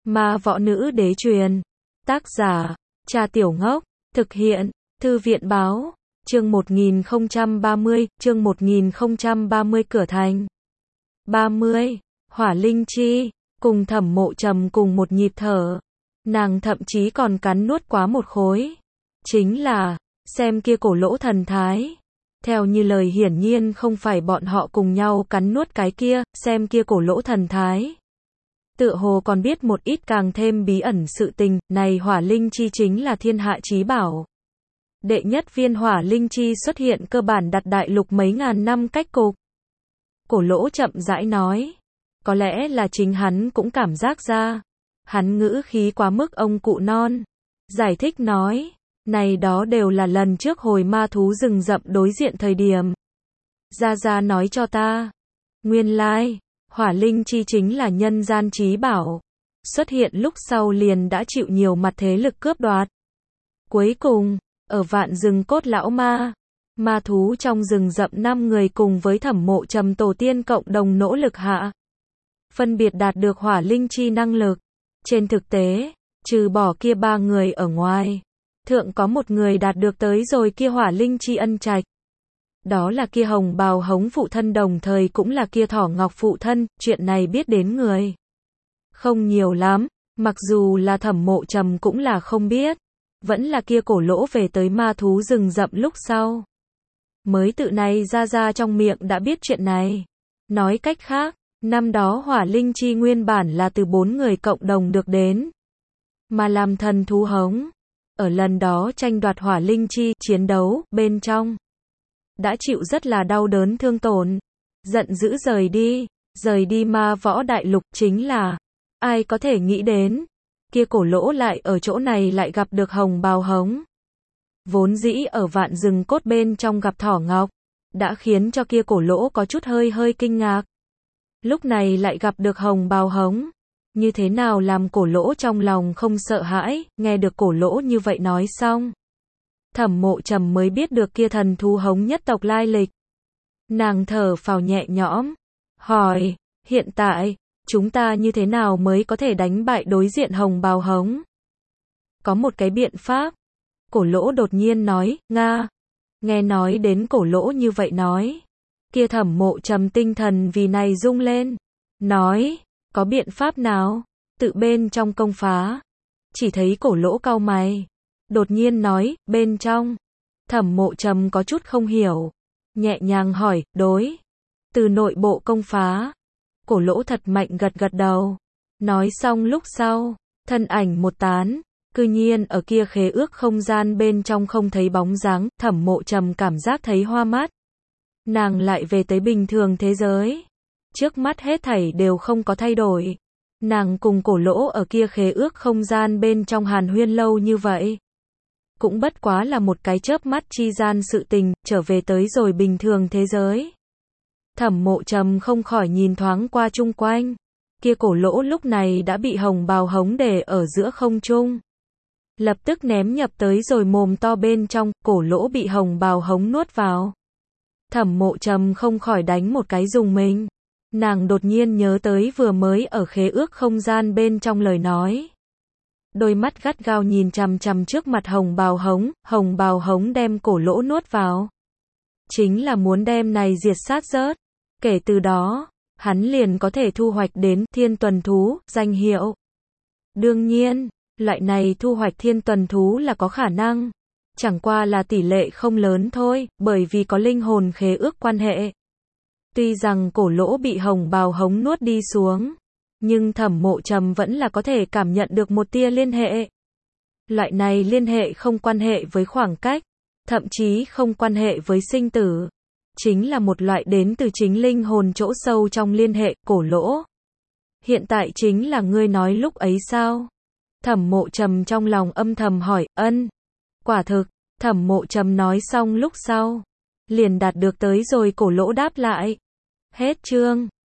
Ma võ nữ đế truyền. Tác giả, Cha Tiểu Ngốc. Thực hiện, Thư viện báo. Chương 1030, chương 1030 cửa thành. 30. Hỏa Linh Chi, cùng Thẩm Mộ Trầm cùng một nhịp thở. Nàng thậm chí còn cắn nuốt quá một khối. Chính là, xem kia cổ lỗ thần thái. Theo như lời hiển nhiên không phải bọn họ cùng nhau cắn nuốt cái kia, xem kia cổ lỗ thần thái. Tựa hồ còn biết một ít càng thêm bí ẩn sự tình, này hỏa linh chi chính là thiên hạ chí bảo. Đệ nhất viên hỏa linh chi xuất hiện cơ bản đặt đại lục mấy ngàn năm cách cục. Cổ lỗ chậm rãi nói. Có lẽ là chính hắn cũng cảm giác ra. Hắn ngữ khí quá mức ông cụ non. Giải thích nói. Này đó đều là lần trước hồi ma thú rừng rậm đối diện thời điểm. Gia nói cho ta. Nguyên lai, hỏa linh chi chính là nhân gian chí bảo. Xuất hiện lúc sau liền đã chịu nhiều mặt thế lực cướp đoạt. Cuối cùng, ở vạn rừng cốt lão ma thú trong rừng rậm 5 người cùng với Thẩm Mộ Trầm tổ tiên cộng đồng nỗ lực hạ. Phân biệt đạt được hỏa linh chi năng lực. Trên thực tế, trừ bỏ kia 3 người ở ngoài, thượng có một người đạt được tới rồi kia hỏa linh chi ân trạch. Đó là kia hồng bào hống phụ thân đồng thời cũng là kia thỏ ngọc phụ thân, chuyện này biết đến người không nhiều lắm, mặc dù là Thẩm Mộ Trầm cũng là không biết. Vẫn là kia cổ lỗ về tới ma thú rừng rậm lúc sau. Mới tự này ra trong miệng đã biết chuyện này. Nói cách khác, năm đó hỏa linh chi nguyên bản là từ 4 người cộng đồng được đến. Mà làm thần thú hống. Ở lần đó tranh đoạt hỏa linh chi chiến đấu bên trong. Đã chịu rất là đau đớn thương tổn. Giận dữ rời đi ma võ đại lục chính là. Ai có thể nghĩ đến. Kia cổ lỗ lại ở chỗ này lại gặp được hồng bào hống. Vốn dĩ ở vạn rừng cốt bên trong gặp thỏ ngọc. Đã khiến cho kia cổ lỗ có chút hơi kinh ngạc. Lúc này lại gặp được hồng bào hống. Như thế nào làm cổ lỗ trong lòng không sợ hãi, nghe được cổ lỗ như vậy nói xong. Thẩm Mộ Trầm mới biết được kia thần thú hống nhất tộc lai lịch. Nàng thở phào nhẹ nhõm. Hỏi, hiện tại, chúng ta như thế nào mới có thể đánh bại đối diện hồng bào hống? Có một cái biện pháp. Cổ lỗ đột nhiên nói, Nga. Nghe nói đến cổ lỗ như vậy nói. Kia Thẩm Mộ Trầm tinh thần vì này rung lên. Nói, có biện pháp nào? Tự bên trong công phá. Chỉ thấy cổ lỗ cau mày. Đột nhiên nói, bên trong. Thẩm Mộ Trầm có chút không hiểu. Nhẹ nhàng hỏi, đối. Từ nội bộ công phá. Cổ lỗ thật mạnh gật đầu. Nói xong lúc sau, thân ảnh một tán. Cư nhiên ở kia khế ước không gian bên trong không thấy bóng dáng. Thẩm Mộ Trầm cảm giác thấy hoa mắt. Nàng lại về tới bình thường thế giới. Trước mắt hết thảy đều không có thay đổi. Nàng cùng cổ lỗ ở kia khế ước không gian bên trong hàn huyên lâu như vậy. Cũng bất quá là một cái chớp mắt chi gian sự tình, trở về tới rồi bình thường thế giới. Thẩm Mộ Trầm không khỏi nhìn thoáng qua chung quanh. Kia cổ lỗ lúc này đã bị hồng bào hống để ở giữa không trung. Lập tức ném nhập tới rồi mồm to bên trong, cổ lỗ bị hồng bào hống nuốt vào. Thẩm Mộ Trầm không khỏi đánh một cái dùng mình. Nàng đột nhiên nhớ tới vừa mới ở khế ước không gian bên trong lời nói. Đôi mắt gắt gao nhìn chằm chằm trước mặt hồng bào hống đem cổ lỗ nuốt vào. Chính là muốn đem này diệt sát rớt. Kể từ đó, hắn liền có thể thu hoạch đến thiên tuần thú, danh hiệu. Đương nhiên, loại này thu hoạch thiên tuần thú là có khả năng. Chẳng qua là tỷ lệ không lớn thôi, bởi vì có linh hồn khế ước quan hệ. Tuy rằng cổ lỗ bị hồng bào hống nuốt đi xuống, nhưng Thẩm Mộ Trầm vẫn là có thể cảm nhận được một tia liên hệ. Loại này liên hệ không quan hệ với khoảng cách, thậm chí không quan hệ với sinh tử. Chính là một loại đến từ chính linh hồn chỗ sâu trong liên hệ, cổ lỗ. Hiện tại chính là ngươi nói lúc ấy sao? Thẩm Mộ Trầm trong lòng âm thầm hỏi, Quả thực, Thẩm Mộ Trầm nói xong lúc sau. Liền đạt được tới rồi cổ lỗ đáp lại. Hết chương.